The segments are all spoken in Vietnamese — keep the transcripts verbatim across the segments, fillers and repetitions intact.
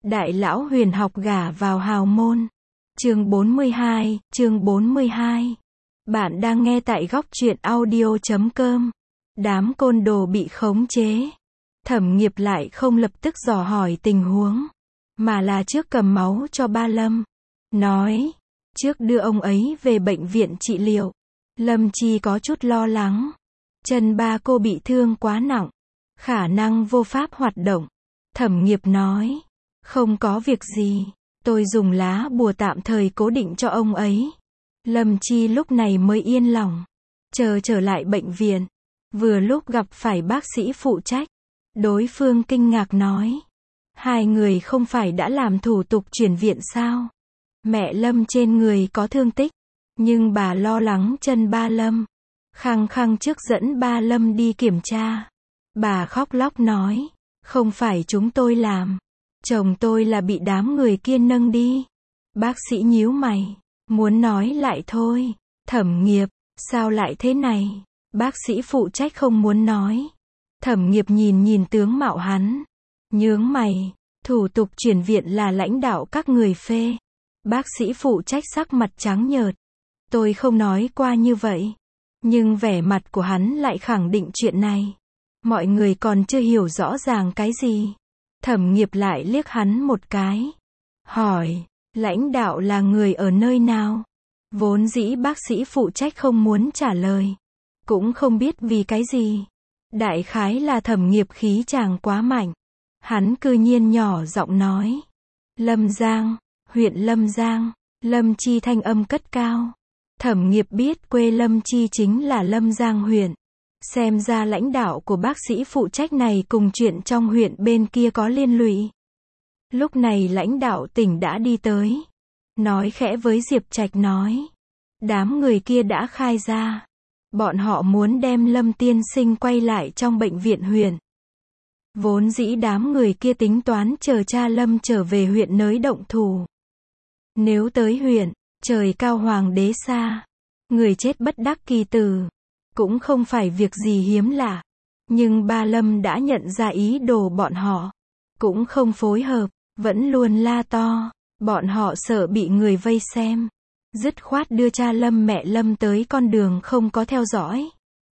Đại lão huyền học gả vào hào môn. Chương bốn mươi hai, chương bốn mươi hai. Bạn đang nghe tại góc truyện audio chấm com. Đám côn đồ bị khống chế. Thẩm Nghiệp lại không lập tức dò hỏi tình huống, mà là trước cầm máu cho ba Lâm. Nói, trước đưa ông ấy về bệnh viện trị liệu. Lâm Chi có chút lo lắng. Chân ba cô bị thương quá nặng, khả năng vô pháp hoạt động. Thẩm Nghiệp nói, không có việc gì, tôi dùng lá bùa tạm thời cố định cho ông ấy. Lâm Chi lúc này mới yên lòng. Chờ trở lại bệnh viện, vừa lúc gặp phải bác sĩ phụ trách. Đối phương kinh ngạc nói, hai người không phải đã làm thủ tục chuyển viện sao? Mẹ Lâm trên người có thương tích, nhưng bà lo lắng chân ba Lâm. Khăng khăng trước dẫn ba Lâm đi kiểm tra. Bà khóc lóc nói, không phải chúng tôi làm, chồng tôi là bị đám người kia nâng đi. Bác sĩ nhíu mày, muốn nói lại thôi. Thẩm Nghiệp, sao lại thế này? Bác sĩ phụ trách không muốn nói. Thẩm Nghiệp nhìn nhìn tướng mạo hắn, nhướng mày, thủ tục chuyển viện là lãnh đạo các người phê. Bác sĩ phụ trách sắc mặt trắng nhợt. Tôi không nói qua như vậy. Nhưng vẻ mặt của hắn lại khẳng định chuyện này. Mọi người còn chưa hiểu rõ ràng cái gì. Thẩm Nghiệp lại liếc hắn một cái. Hỏi, lãnh đạo là người ở nơi nào? Vốn dĩ bác sĩ phụ trách không muốn trả lời. Cũng không biết vì cái gì. Đại khái là Thẩm Nghiệp khí chàng quá mạnh. Hắn cư nhiên nhỏ giọng nói. Lâm Giang, huyện Lâm Giang. Lâm Chi thanh âm cất cao. Thẩm Nghiệp biết quê Lâm Chi chính là Lâm Giang huyện. Xem ra lãnh đạo của bác sĩ phụ trách này cùng chuyện trong huyện bên kia có liên lụy. Lúc này lãnh đạo tỉnh đã đi tới. Nói khẽ với Diệp Trạch nói. Đám người kia đã khai ra. Bọn họ muốn đem Lâm tiên sinh quay lại trong bệnh viện huyện. Vốn dĩ đám người kia tính toán chờ cha Lâm trở về huyện nới động thủ. Nếu tới huyện, trời cao hoàng đế xa. Người chết bất đắc kỳ tử. Cũng không phải việc gì hiếm lạ. Nhưng ba Lâm đã nhận ra ý đồ bọn họ. Cũng không phối hợp, vẫn luôn la to. Bọn họ sợ bị người vây xem. Dứt khoát đưa cha Lâm mẹ Lâm tới con đường không có theo dõi.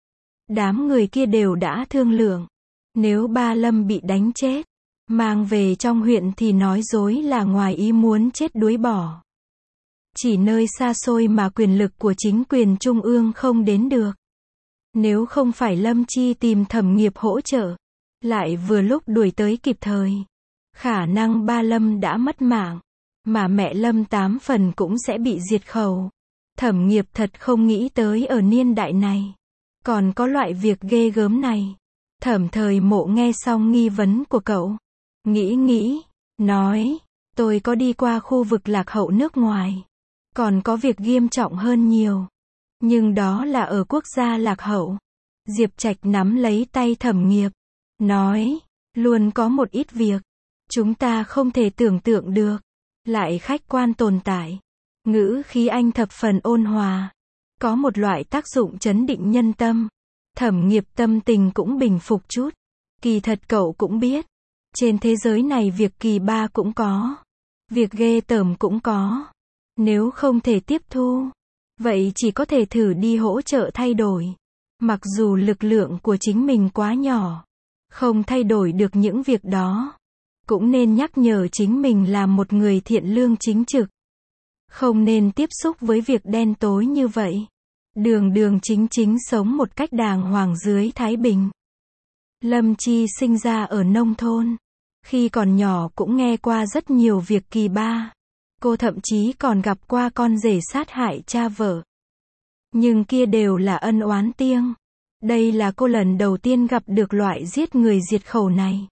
Đám người kia đều đã thương lượng. Nếu ba Lâm bị đánh chết, mang về trong huyện thì nói dối là ngoài ý muốn chết đuối bỏ. Chỉ nơi xa xôi mà quyền lực của chính quyền trung ương không đến được. Nếu không phải Lâm Chi tìm Thẩm Nghiệp hỗ trợ, lại vừa lúc đuổi tới kịp thời, khả năng ba Lâm đã mất mạng, mà mẹ Lâm tám phần cũng sẽ bị diệt khẩu. Thẩm Nghiệp thật không nghĩ tới ở niên đại này, còn có loại việc ghê gớm này. Thẩm Thời Mộ nghe xong nghi vấn của cậu, nghĩ nghĩ, nói, tôi có đi qua khu vực lạc hậu nước ngoài, còn có việc nghiêm trọng hơn nhiều. Nhưng đó là ở quốc gia lạc hậu. Diệp Trạch nắm lấy tay Thẩm Nghiệp, nói, luôn có một ít việc, chúng ta không thể tưởng tượng được, lại khách quan tồn tại. Ngữ khí anh thập phần ôn hòa, có một loại tác dụng trấn định nhân tâm. Thẩm Nghiệp tâm tình cũng bình phục chút. Kỳ thật cậu cũng biết, trên thế giới này việc kỳ ba cũng có, việc ghê tởm cũng có. Nếu không thể tiếp thu, vậy chỉ có thể thử đi hỗ trợ thay đổi. Mặc dù lực lượng của chính mình quá nhỏ, không thay đổi được những việc đó, cũng nên nhắc nhở chính mình là một người thiện lương chính trực. Không nên tiếp xúc với việc đen tối như vậy. Đường đường chính chính sống một cách đàng hoàng dưới Thái Bình. Lâm Chi sinh ra ở nông thôn. Khi còn nhỏ cũng nghe qua rất nhiều việc kỳ ba. Cô thậm chí còn gặp qua con rể sát hại cha vợ. Nhưng kia đều là ân oán tiêng. Đây là cô lần đầu tiên gặp được loại giết người diệt khẩu này.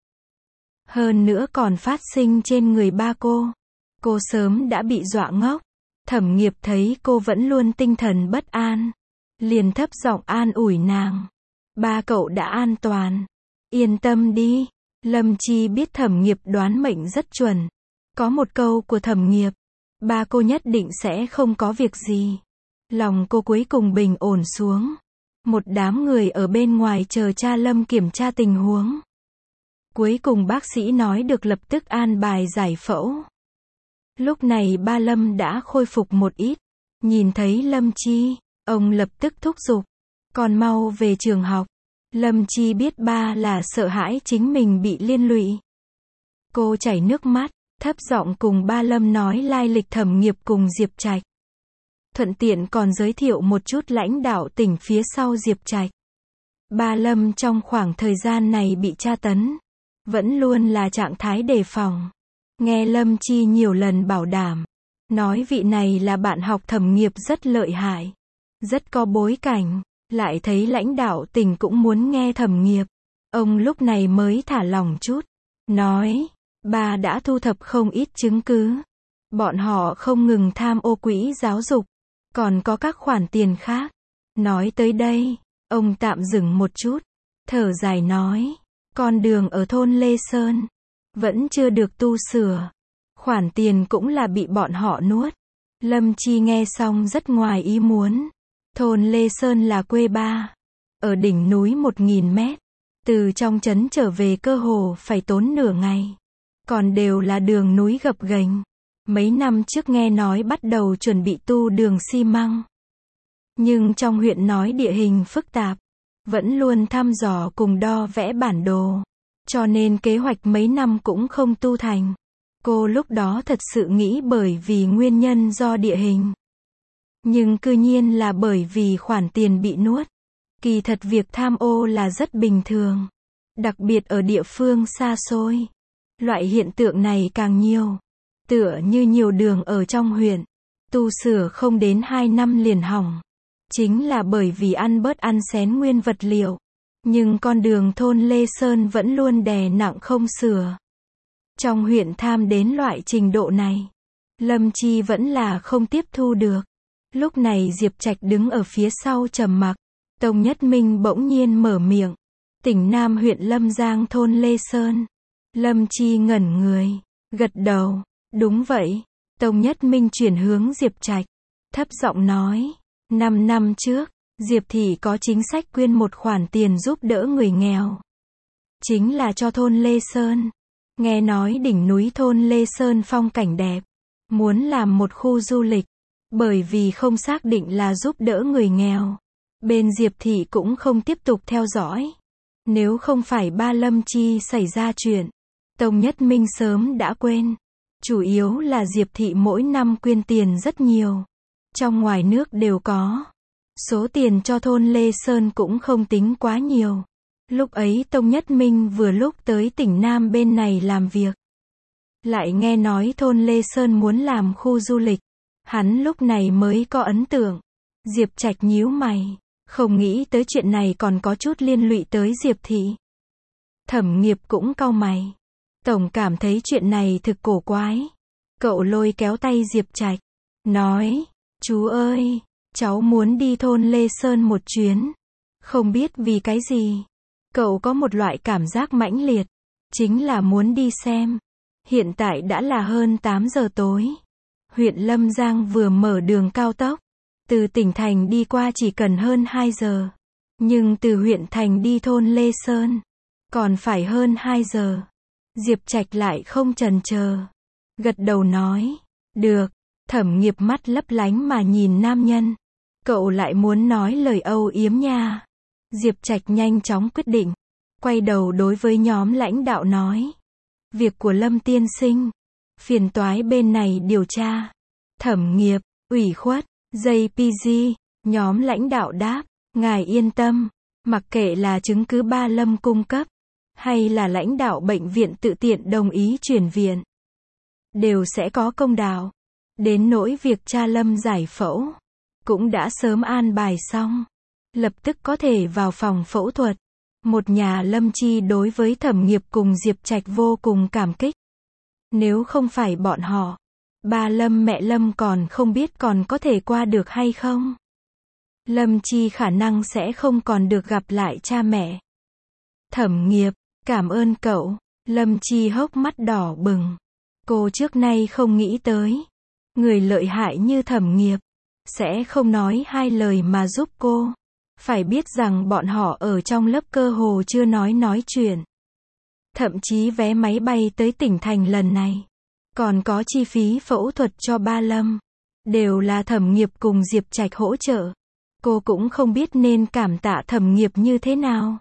Hơn nữa còn phát sinh trên người ba cô. Cô sớm đã bị dọa ngốc. Thẩm Nghiệp thấy cô vẫn luôn tinh thần bất an, liền thấp giọng an ủi nàng. Ba cậu đã an toàn. Yên tâm đi. Lâm Chi biết Thẩm Nghiệp đoán mệnh rất chuẩn. Có một câu của Thẩm Nghiệp, ba cô nhất định sẽ không có việc gì. Lòng cô cuối cùng bình ổn xuống. Một đám người ở bên ngoài chờ cha Lâm kiểm tra tình huống. Cuối cùng bác sĩ nói được lập tức an bài giải phẫu. Lúc này ba Lâm đã khôi phục một ít. Nhìn thấy Lâm Chi, ông lập tức thúc giục. Còn mau về trường học. Lâm Chi biết ba là sợ hãi chính mình bị liên lụy. Cô chảy nước mắt, thấp giọng cùng ba Lâm nói lai lịch Thẩm Nghiệp cùng Diệp Trạch. Thuận tiện còn giới thiệu một chút lãnh đạo tỉnh phía sau Diệp Trạch. Ba Lâm trong khoảng thời gian này bị tra tấn, vẫn luôn là trạng thái đề phòng. Nghe Lâm Chi nhiều lần bảo đảm, nói vị này là bạn học Thẩm Nghiệp rất lợi hại, rất có bối cảnh, lại thấy lãnh đạo tỉnh cũng muốn nghe Thẩm Nghiệp. Ông lúc này mới thả lỏng chút, nói, ba đã thu thập không ít chứng cứ. Bọn họ không ngừng tham ô quỹ giáo dục, còn có các khoản tiền khác. Nói tới đây, ông tạm dừng một chút, thở dài nói, con đường ở thôn Lê Sơn vẫn chưa được tu sửa, khoản tiền cũng là bị bọn họ nuốt. Lâm Chi nghe xong rất ngoài ý muốn. Thôn Lê Sơn là quê ba, ở đỉnh núi một nghìn mét, từ trong trấn trở về cơ hồ phải tốn nửa ngày, còn đều là đường núi gập ghềnh. Mấy năm trước nghe nói bắt đầu chuẩn bị tu đường xi măng, nhưng trong huyện nói địa hình phức tạp, vẫn luôn thăm dò cùng đo vẽ bản đồ, cho nên kế hoạch mấy năm cũng không tu thành. Cô lúc đó thật sự nghĩ bởi vì nguyên nhân do địa hình, nhưng cư nhiên là bởi vì khoản tiền bị nuốt. Kỳ thật việc tham ô là rất bình thường, đặc biệt ở địa phương xa xôi. Loại hiện tượng này càng nhiều, tựa như nhiều đường ở trong huyện, tu sửa không đến hai năm liền hỏng. Chính là bởi vì ăn bớt ăn xén nguyên vật liệu. Nhưng con đường thôn Lê Sơn vẫn luôn đè nặng không sửa. Trong huyện tham đến loại trình độ này, Lâm Chi vẫn là không tiếp thu được. Lúc này Diệp Trạch đứng ở phía sau trầm mặc. Tông Nhất Minh bỗng nhiên mở miệng. Tỉnh Nam huyện Lâm Giang thôn Lê Sơn. Lâm Chi ngẩn người, gật đầu. Đúng vậy. Tông Nhất Minh chuyển hướng Diệp Trạch, thấp giọng nói. Năm năm trước, Diệp Thị có chính sách quyên một khoản tiền giúp đỡ người nghèo. Chính là cho thôn Lê Sơn. Nghe nói đỉnh núi thôn Lê Sơn phong cảnh đẹp, muốn làm một khu du lịch. Bởi vì không xác định là giúp đỡ người nghèo, bên Diệp Thị cũng không tiếp tục theo dõi. Nếu không phải ba Lâm Chi xảy ra chuyện, Tông Nhất Minh sớm đã quên. Chủ yếu là Diệp Thị mỗi năm quyên tiền rất nhiều, trong ngoài nước đều có. Số tiền cho thôn Lê Sơn cũng không tính quá nhiều. Lúc ấy Tông Nhất Minh vừa lúc tới tỉnh Nam bên này làm việc, lại nghe nói thôn Lê Sơn muốn làm khu du lịch. Hắn lúc này mới có ấn tượng. Diệp Trạch nhíu mày, không nghĩ tới chuyện này còn có chút liên lụy tới Diệp Thị. Thẩm Nghiệp cũng cau mày, tổng cảm thấy chuyện này thực cổ quái. Cậu lôi kéo tay Diệp Trạch, nói, chú ơi, cháu muốn đi thôn Lê Sơn một chuyến. Không biết vì cái gì, cậu có một loại cảm giác mãnh liệt, chính là muốn đi xem. Hiện tại đã là hơn tám giờ tối. Huyện Lâm Giang vừa mở đường cao tốc, từ tỉnh thành đi qua chỉ cần hơn hai giờ. Nhưng từ huyện thành đi thôn Lê Sơn, còn phải hơn hai giờ. Diệp Trạch lại không chần chờ, gật đầu nói, được. Thẩm Nghiệp mắt lấp lánh mà nhìn nam nhân. Cậu lại muốn nói lời âu yếm nha. Diệp Trạch nhanh chóng quyết định, quay đầu đối với nhóm lãnh đạo nói. Việc của Lâm tiên sinh, phiền toái bên này điều tra. Thẩm Nghiệp, ủy khuất, gi pê giê, nhóm lãnh đạo đáp, ngài yên tâm, mặc kệ là chứng cứ ba Lâm cung cấp, hay là lãnh đạo bệnh viện tự tiện đồng ý chuyển viện, đều sẽ có công đạo. Đến nỗi việc cha Lâm giải phẫu, cũng đã sớm an bài xong, lập tức có thể vào phòng phẫu thuật. Một nhà Lâm Chi đối với Thẩm Nghiệp cùng Diệp Trạch vô cùng cảm kích. Nếu không phải bọn họ, ba Lâm mẹ Lâm còn không biết còn có thể qua được hay không. Lâm Chi khả năng sẽ không còn được gặp lại cha mẹ. Thẩm Nghiệp, cảm ơn cậu. Lâm Chi hốc mắt đỏ bừng. Cô trước nay không nghĩ tới, người lợi hại như Thẩm Nghiệp sẽ không nói hai lời mà giúp cô. Phải biết rằng bọn họ ở trong lớp cơ hồ chưa nói nói chuyện. Thậm chí vé máy bay tới tỉnh thành lần này. Còn có chi phí phẫu thuật cho ba Lâm. Đều là Thẩm Nghiệp cùng Diệp Trạch hỗ trợ. Cô cũng không biết nên cảm tạ Thẩm Nghiệp như thế nào.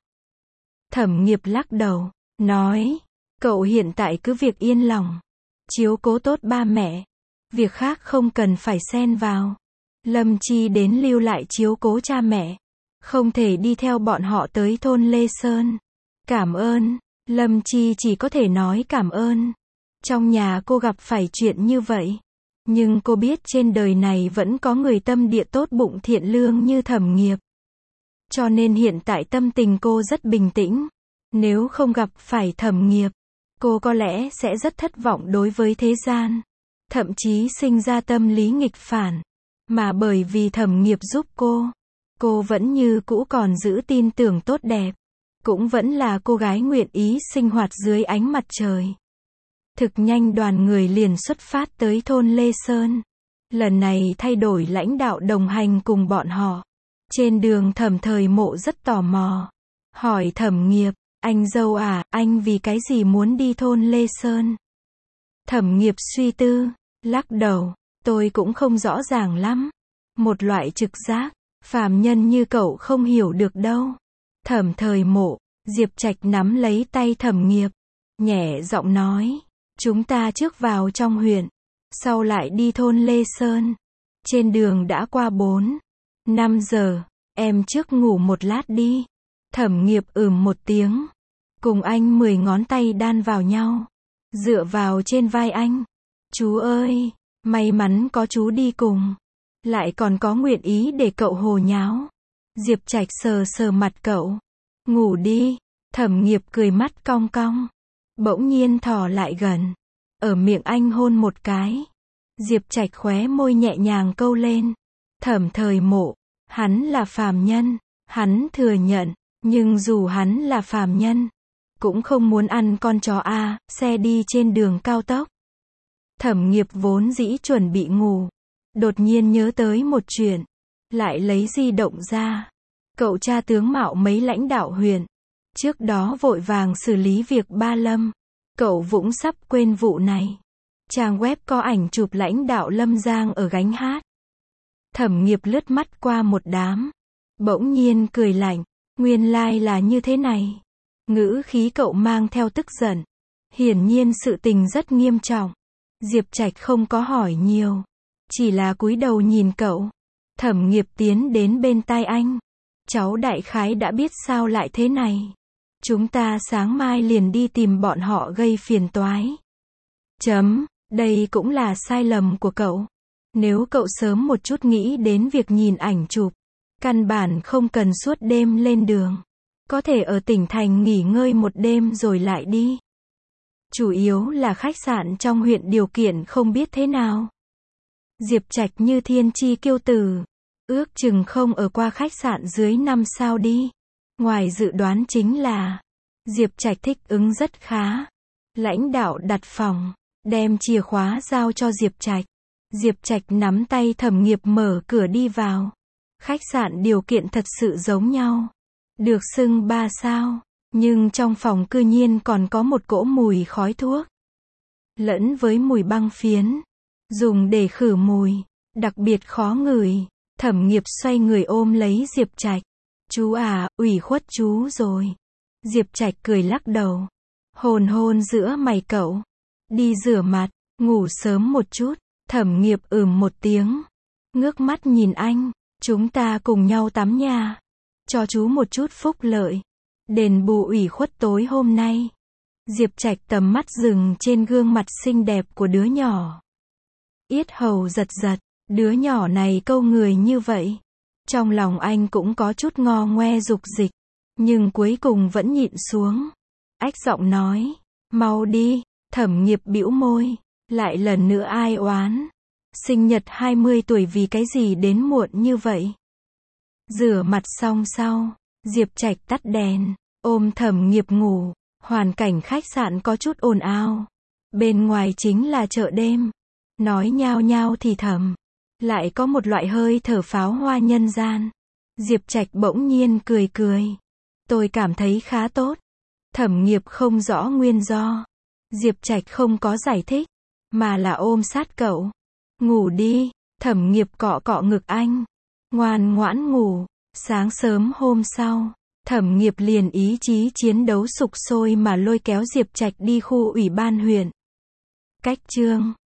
Thẩm Nghiệp lắc đầu, nói, cậu hiện tại cứ việc yên lòng. Chiếu cố tốt ba mẹ. Việc khác không cần phải xen vào. Lâm Chi đến lưu lại chiếu cố cha mẹ. Không thể đi theo bọn họ tới thôn Lê Sơn. Cảm ơn. Lâm Chi chỉ có thể nói cảm ơn. Trong nhà cô gặp phải chuyện như vậy. Nhưng cô biết trên đời này vẫn có người tâm địa tốt bụng thiện lương như Thẩm Nghiệp. Cho nên hiện tại tâm tình cô rất bình tĩnh. Nếu không gặp phải Thẩm Nghiệp, cô có lẽ sẽ rất thất vọng đối với thế gian. Thậm chí sinh ra tâm lý nghịch phản. Mà bởi vì Thẩm Nghiệp giúp cô, cô vẫn như cũ còn giữ tin tưởng tốt đẹp. Cũng vẫn là cô gái nguyện ý sinh hoạt dưới ánh mặt trời. Thực nhanh đoàn người liền xuất phát tới thôn Lê Sơn. Lần này thay đổi lãnh đạo đồng hành cùng bọn họ. Trên đường Thẩm Thời Mộ rất tò mò. Hỏi Thẩm Nghiệp, anh dâu à, anh vì cái gì muốn đi thôn Lê Sơn? Thẩm Nghiệp suy tư, lắc đầu, tôi cũng không rõ ràng lắm. Một loại trực giác, phàm nhân như cậu không hiểu được đâu. Thẩm Thời Mộ, Diệp Trạch nắm lấy tay Thẩm Nghiệp, nhẹ giọng nói, chúng ta trước vào trong huyện, sau lại đi thôn Lê Sơn. Trên đường đã qua bốn, năm giờ, em trước ngủ một lát đi. Thẩm Nghiệp ừm một tiếng, cùng anh mười ngón tay đan vào nhau, dựa vào trên vai anh. Chú ơi, may mắn có chú đi cùng, lại còn có nguyện ý để cậu hồ nháo. Diệp Trạch sờ sờ mặt cậu, ngủ đi. Thẩm Nghiệp cười mắt cong cong, bỗng nhiên thò lại gần, ở miệng anh hôn một cái. Diệp Trạch khóe môi nhẹ nhàng câu lên. Thẩm Thời Mộ, hắn là phàm nhân, hắn thừa nhận, nhưng dù hắn là phàm nhân, cũng không muốn ăn con chó a, xe đi trên đường cao tốc. Thẩm Nghiệp vốn dĩ chuẩn bị ngủ, đột nhiên nhớ tới một chuyện, lại lấy di động ra. Cậu cha tướng mạo mấy lãnh đạo huyện, trước đó vội vàng xử lý việc ba Lâm, cậu vũng sắp quên vụ này. Trang web có ảnh chụp lãnh đạo Lâm Giang ở gánh hát. Thẩm Nghiệp lướt mắt qua một đám, bỗng nhiên cười lạnh, nguyên lai like là như thế này. Ngữ khí cậu mang theo tức giận, hiển nhiên sự tình rất nghiêm trọng. Diệp Trạch không có hỏi nhiều, chỉ là cúi đầu nhìn cậu. Thẩm Nghiệp tiến đến bên tai anh, cháu đại khái đã biết sao lại thế này. Chúng ta sáng mai liền đi tìm bọn họ gây phiền toái. Chấm, đây cũng là sai lầm của cậu. Nếu cậu sớm một chút nghĩ đến việc nhìn ảnh chụp, căn bản không cần suốt đêm lên đường. Có thể ở tỉnh thành nghỉ ngơi một đêm rồi lại đi. Chủ yếu là khách sạn trong huyện điều kiện không biết thế nào. Diệp Trạch như thiên chi kiêu tử, ước chừng không ở qua khách sạn dưới năm sao đi. Ngoài dự đoán chính là, Diệp Trạch thích ứng rất khá. Lãnh đạo đặt phòng, đem chìa khóa giao cho Diệp Trạch. Diệp Trạch nắm tay Thẩm Nghiệp mở cửa đi vào. Khách sạn điều kiện thật sự giống nhau. Được xưng ba sao, nhưng trong phòng cư nhiên còn có một cỗ mùi khói thuốc. Lẫn với mùi băng phiến, dùng để khử mùi, đặc biệt khó ngửi. Thẩm Nghiệp xoay người ôm lấy Diệp Trạch. Chú à, ủy khuất chú rồi. Diệp Trạch cười lắc đầu, hôn hôn giữa mày cậu. Đi rửa mặt, ngủ sớm một chút. Thẩm Nghiệp ừm một tiếng, ngước mắt nhìn anh, chúng ta cùng nhau tắm nha. Cho chú một chút phúc lợi, đền bù ủy khuất tối hôm nay. Diệp Trạch tầm mắt dừng trên gương mặt xinh đẹp của đứa nhỏ. Yết hầu giật giật, đứa nhỏ này câu người như vậy. Trong lòng anh cũng có chút ngo ngoe dục dịch, nhưng cuối cùng vẫn nhịn xuống. Ách giọng nói, mau đi. Thẩm Nghiệp bĩu môi, lại lần nữa ai oán. Sinh nhật hai mươi tuổi vì cái gì đến muộn như vậy? Rửa mặt xong sau, Diệp Trạch tắt đèn, ôm Thẩm Nghiệp ngủ. Hoàn cảnh khách sạn có chút ồn ào. Bên ngoài chính là chợ đêm. Nói nhao nhao thì thầm. Lại có một loại hơi thở pháo hoa nhân gian. Diệp Trạch bỗng nhiên cười cười. Tôi cảm thấy khá tốt. Thẩm Nghiệp không rõ nguyên do. Diệp Trạch không có giải thích, mà là ôm sát cậu. Ngủ đi. Thẩm Nghiệp cọ cọ ngực anh. Ngoan ngoãn ngủ. Sáng sớm hôm sau, Thẩm Nghiệp liền ý chí chiến đấu sục sôi mà lôi kéo Diệp Trạch đi khu ủy ban huyện. Cách chương